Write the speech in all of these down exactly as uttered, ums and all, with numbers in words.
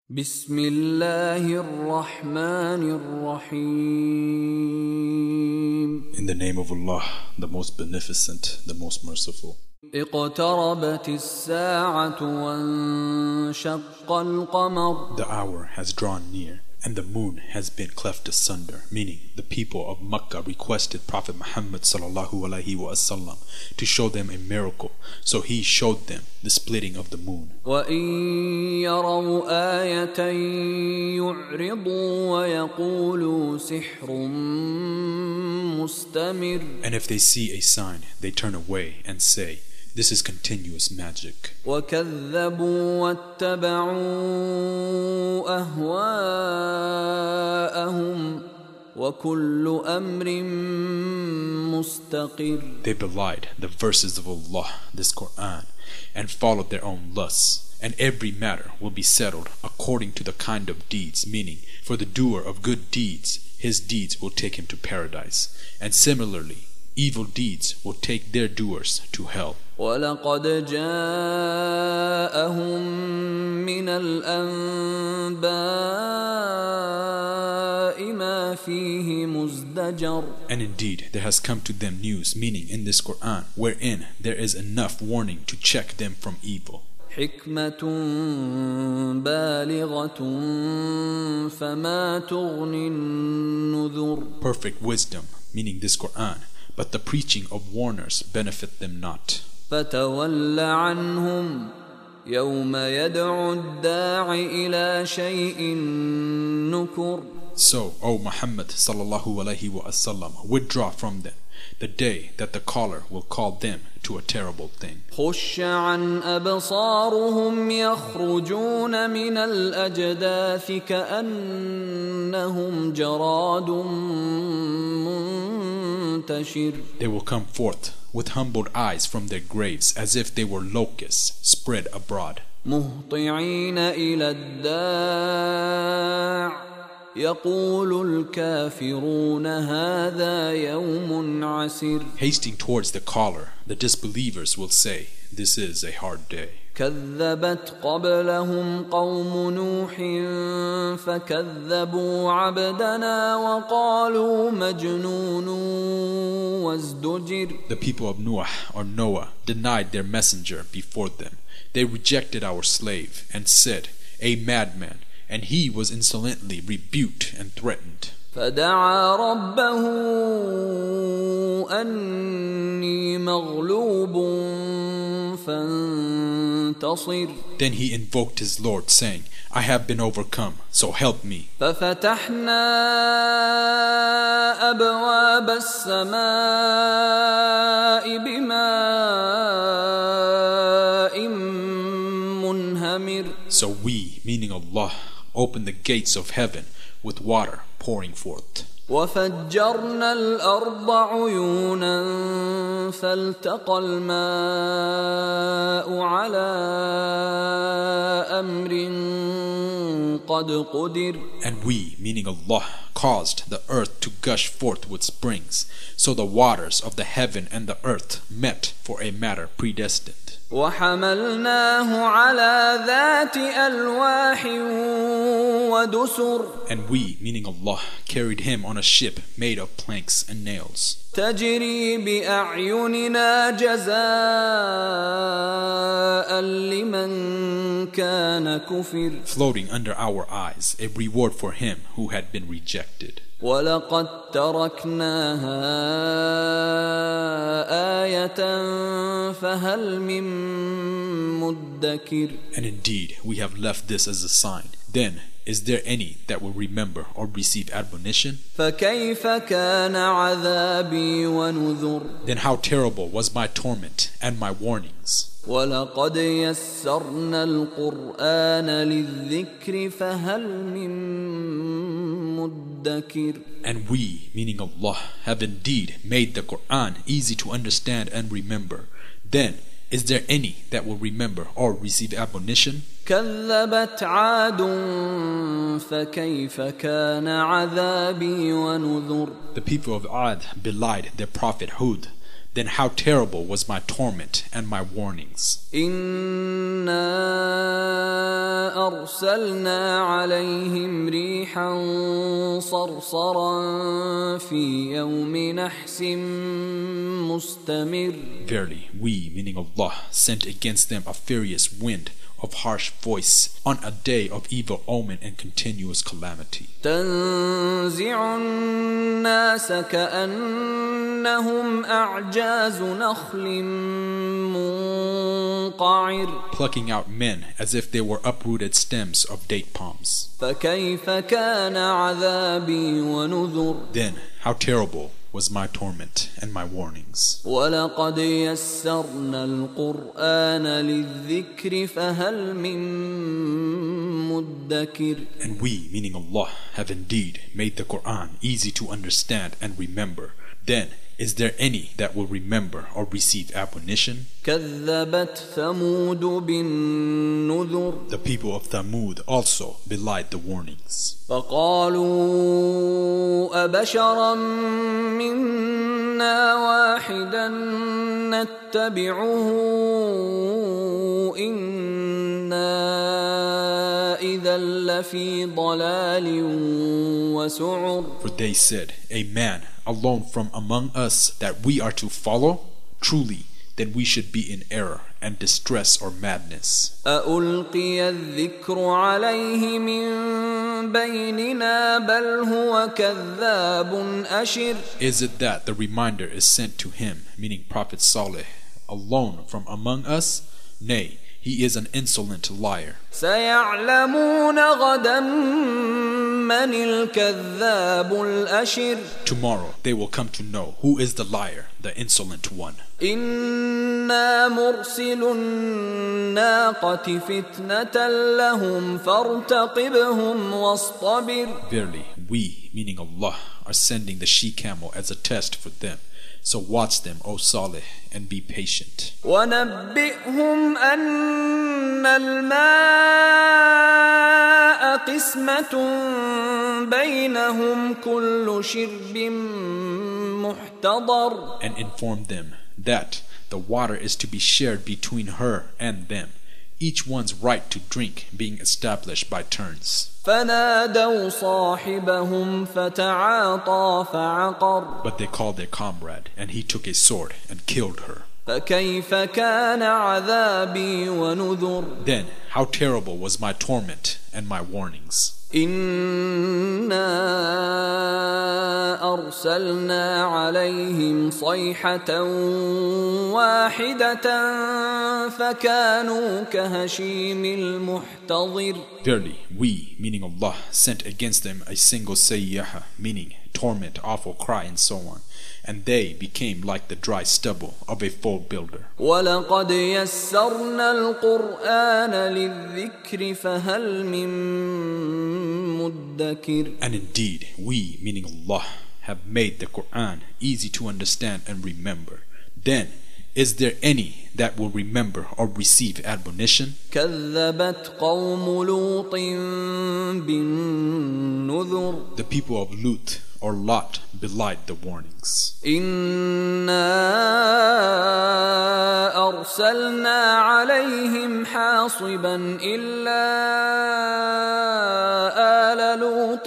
بسم الله الرحمن الرحيم. In the name of Allah, the most beneficent, the most merciful. اقتربت الساعة وانشق القمر. The hour has drawn near, and the moon has been cleft asunder, meaning the people of Makkah requested Prophet Muhammad sallallahu alaihi wasallam to show them a miracle, so he showed them the splitting of the moon. وإن يروا آية يعرضوا ويقولوا سحر مستمر. And if they see a sign, they turn away and say, "This is continuous magic." وكذبوا واتبعوا أهواءهم وكل أمر مستقر. They belied the verses of Allah, this Quran, and followed their own lusts, and every matter will be settled according to the kind of deeds, meaning for the doer of good deeds, his deeds will take him to paradise, and similarly evil deeds will take their doers to hell. وَلَقَدْ جَاءَهُم مِّنَ الْأَنبَاءِ مَا فِيهِ مُزْدَجَرٌ. And indeed there has come to them news, meaning in this Quran, wherein there is enough warning to check them from evil. حكمة بالغة فما تغني النذر. Perfect wisdom, meaning this Quran, but the preaching of warners benefit them not. فتول عنهم يوم يدعو الداع إلى شيء نكر. So, O Muhammad sallallahu alaihi wasallam, withdraw from them the day that the caller will call them to a terrible thing. خش عن أبصارهم يخرجون من الأجداث كأنهم جراد منتشر. They will come forth with humbled eyes from their graves as if they were locusts spread abroad. مهطعين إلى الداع يقول الكافرون هذا يوم عسير. Hasting towards the caller, the disbelievers will say, "This is a hard day." كذبت قبلهم قوم نوح فكذبوا عبدنا وقالوا مجنون وازدجر. The people of Noah or Noah denied their messenger before them. They rejected our slave and said, "A madman," and he was insolently rebuked and threatened. فدعا ربه أني مغلوب فانتصر. Then he invoked his Lord, saying, "I have been overcome, so help me." ففتحنا أبواب السماء بماء منهمر. So we, meaning Allah, opened the gates of heaven with water pouring forth. وفجرنا الأرض عيونا فالتقى الماء على أمر قد قدر. And we, meaning Allah, caused the earth to gush forth with springs, so the waters of the heaven and the earth met for a matter predestined. وحملناه على ذات ألواح ودسر. And we, meaning Allah, carried him on a ship made of planks and nails. تجري بأعيننا جزاء لمن كان كفر. Floating under our eyes, a reward for him who had been rejected. ولقد تركناها آية فهل من مدكر. And indeed, we have left this as a sign. Then, is there any that will remember or receive admonition? فكيف كان عذابي ونذر. Then how terrible was my torment and my warnings. ولقد يسرنا القرآن للذكر فهل من مدكر. And we, meaning Allah, have indeed made the Quran easy to understand and remember. Then, is there any that will remember or receive admonition? كذبت عاد فكيف كان عذابي ونذر. The people of Ad belied their prophet Hud. Then how terrible was my torment and my warnings. إنا أرسلنا عليهم ريحا صرصرا في يوم نحس مستمر. Verily, we, meaning Allah, sent against them a furious wind of harsh voice on a day of evil omen and continuous calamity. تنزع الناس كأنهم أعجاز نخل منقعر. Plucking out men as if they were uprooted stems of date palms. فكيف كان عذابي ونذر. Then how terrible was my torment and my warnings. وَلَقَدْ يَسَّرْنَا الْقُرْآنَ لِلذِّكْرِ فَهَلْ مِن مُدَّكِرٍ. And we, meaning Allah, have indeed made the Quran easy to understand and remember. Then, is there any that will remember or receive admonition? كَذَّبَتْ ثَمُودُ بِالنُّذُرِ. The people of Thamud also belied the warnings. فَقَالُوا أَبَشَرًا مِنَّا وَاحِدًا نَتَّبِعُهُ إِنَّا إِذًا لَفِي ضَلَالٍ وَسُعُرٍ. For they said, a man alone from among us that we are to follow? Truly, then we should be in error and distress or madness. أَأُلْقِيَ الذِّكْرُ عَلَيْهِ مِنْ بَيْنِنَا بَلْ هُوَ كَذَّابٌ أَشِرٌ. Is it that the reminder is sent to him, meaning Prophet Saleh, alone from among us? Nay, he is an insolent liar. سَيَعْلَمُونَ غَدًا مَنِ الْكَذَّابُ الْأَشِرُ. Tomorrow they will come to know who is the liar, the insolent one. إِنَّا مُرْسِلُ النَّاقَةِ فِتْنَةً لَهُمْ فَارْتَقِبْهُمْ وَاصْطَبِرْ. Verily, we, meaning Allah, are sending the she-camel as a test for them. So watch them, O Saleh, and be patient. وَنَبِّئْهُمْ أَنَّ الْمَاءَ قِسْمَةٌ بَيْنَهُمْ كُلُّ شِرْبٍ مُحْتَضَرٍ. And inform them that the water is to be shared between her and them, each one's right to drink being established by turns. فَنَادَوْا صَاحِبَهُمْ فَتَعَاطَى فَعَقَرَ. But they called their comrade, and he took a sword and killed her. فَكَيْفَ كَانَ عَذَابِي وَنُذُرِ. Then how terrible was my torment and my warnings. إِنَّا أَرْسَلْنَا عَلَيْهِمْ صَيْحَةً وَاحِدَةً فَكَانُوا كَهَشِيمِ الْمُحْتَظِرِ. Verily, we, meaning Allah, sent against them a single sayyaha, meaning torment, awful cry, and so on. And they became like the dry stubble of a fold builder. وَلَقَدْ يَسَّرْنَا الْقُرْآنَ لِلذِّكْرِ فَهَلْ مِن مُدَّكِرٍ. And indeed, we, meaning Allah, have made the Quran easy to understand and remember. Then, is there any that will remember or receive admonition? كَذَّبَتْ قَوْمُ لُوطٍ بِالنُّذُرِ. The people of Lut or Lot belied the warnings. إِنَّا أَرْسَلْنَا عَلَيْهِمْ حَاصِبًا إِلَّا آلَ لُوطٍ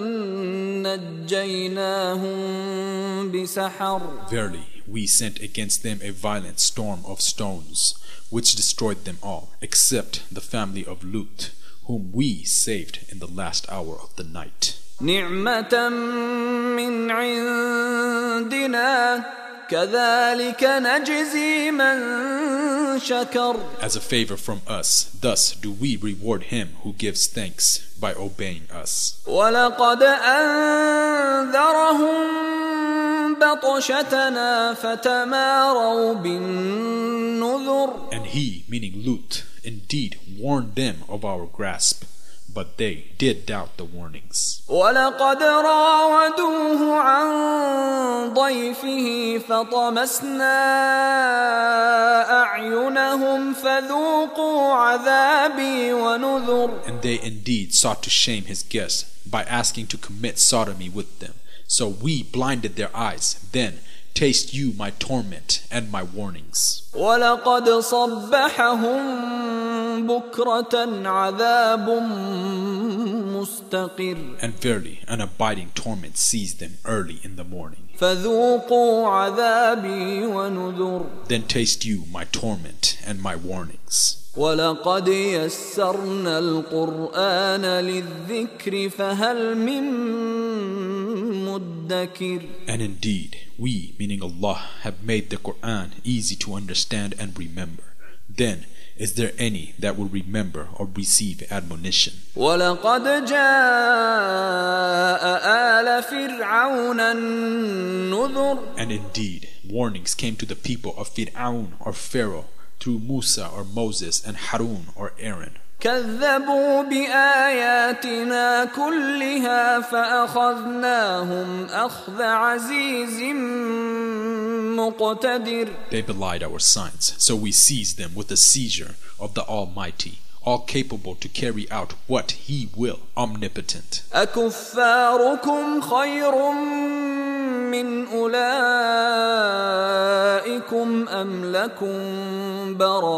نَجَّيْنَاهُمْ بِسَحَرٍ. Verily, we sent against them a violent storm of stones, which destroyed them all, except the family of Lut, whom we saved in the last hour of the night. نِعْمَةً مِّنْ عِندِنَا كَذَلِكَ نَجْزِي مَنْ شَكَرَ. As a favor from us, thus do we reward him who gives thanks by obeying us. وَلَقَدْ أَنذَرَهُمْ بَطْشَتَنَا فَتَمَارَوْا بِالنُّذُرِ. And he, meaning Lut, indeed warned them of our grasp, but they did doubt the warnings. وَلَقَدْ رَاوَدُوهُ عَنْ ضَيْفِهِ فَطَمَسْنَا أَعْيُنَهُمْ فَذُوقُوا عَذَابِي وَنُذُرِ. And they indeed sought to shame his guests by asking to commit sodomy with them. So we blinded their eyes. Then taste you my torment and my warnings. وَلَقَدْ صَبَّحَهُم بُكْرَةً عَذَابٌ مُسْتَقِرٌ. And verily, an abiding torment seized them early in the morning. فَذُوقُوا عَذَابِي وَنُذُرِ. Then taste you my torment and my warnings. وَلَقَدْ يَسَّرْنَا الْقُرْآنَ لِلذِّكْرِ فَهَلْ مِن مُدَّكِرٍ. And indeed, we, meaning Allah, have made the Quran easy to understand and remember. Then, is there any that will remember or receive admonition? وَلَقَدْ جَاءَ آلَ فِرْعَوْنَ النُّذُرُ. And indeed, warnings came to the people of Fir'aun or Pharaoh through Musa or Moses and Harun or Aaron. كذبوا بآياتنا كلها فأخذناهم أخذ عزيز مقتدر. They belied our signs, so we seized them with the seizure of the Almighty, all capable to carry out what He will, omnipotent. أكفاركم خير من أولئكم أم لكم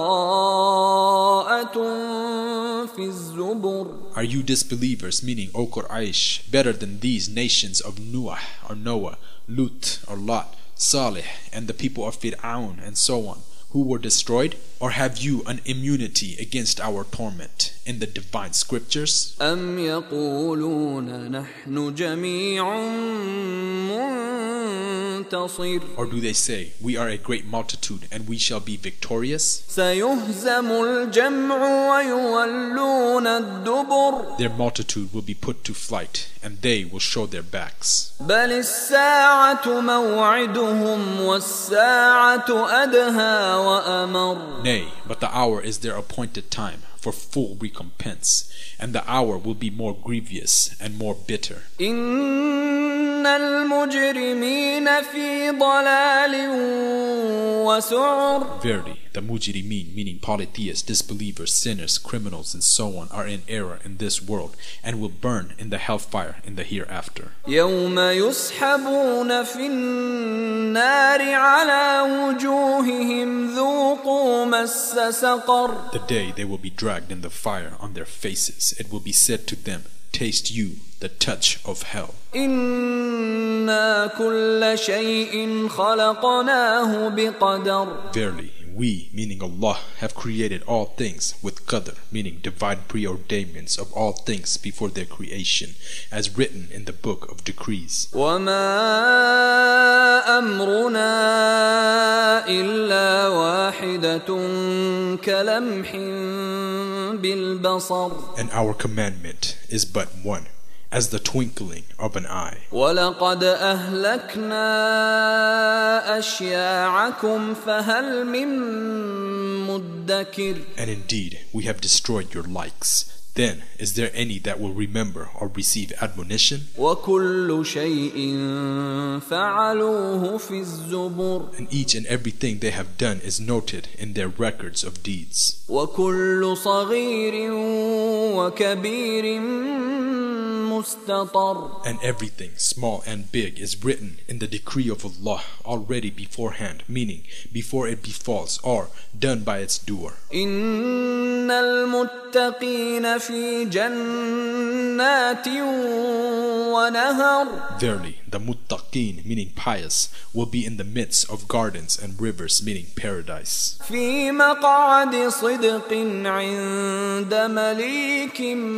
براءة في الزبر. Are you disbelievers, meaning O Quraysh, better than these nations of Nuh or Noah, Lut or Lot, Salih, and the people of Fir'aun and so on, who were destroyed? Or have you an immunity against our torment in the divine scriptures? أم يقولون نحن جميع منتصر. Or do they say, we are a great multitude and we shall be victorious? سيهزم الجمع ويولون الدبر. Their multitude will be put to flight and they will show their backs. بل الساعة موعدهم والساعة أدهى وأمر. Nay, but the hour is their appointed time for full recompense, and the hour will be more grievous and more bitter. إن المجرمين في ضلال وسعر. Verily, the mujrimeen, meaning polytheists, disbelievers, sinners, criminals, and so on, are in error in this world and will burn in the hellfire in the hereafter. يوم يسحبون في النار على وجوههم ذوقوا مس سقر. The day they will be dragged in the fire on their faces, it will be said to them, taste you the touch of hell. إنا كل شيء خلقناه بقدر. Verily, we, meaning Allah, have created all things with qadr, meaning divine preordainments of all things before their creation, as written in the book of decrees. وما أمرنا إلا واحدة كلمح بالبصر. And our commandment is but one, as the twinkling of an eye. وَلَقَدْ أَهْلَكْنَا أَشْيَاعَكُمْ فَهَلْ مِن مُدَّكِرٍ. And indeed, we have destroyed your likes. Then, is there any that will remember or receive admonition? وَكُلُّ شَيْءٍ فَعَلُوهُ فِي الزُّبُرِ. And each and everything they have done is noted in their records of deeds. وَكُلُّ صَغِيرٍ وَكَبِيرٍ مُسْتَطَرٍ. And everything, small and big, is written in the decree of Allah already beforehand, meaning before it befalls or done by its doer. إِنَّ الْمُتَّقِينَ في جنات ونهر. Verily, the muttaqeen, meaning pious, will be in the midst of gardens and rivers, meaning paradise. في مقعد صدق عند مليك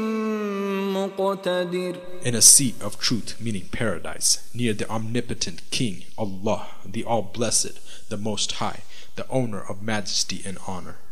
مقتدر. In a seat of truth, meaning paradise, near the omnipotent King, Allah, the All-Blessed, the Most High, the owner of majesty and honor.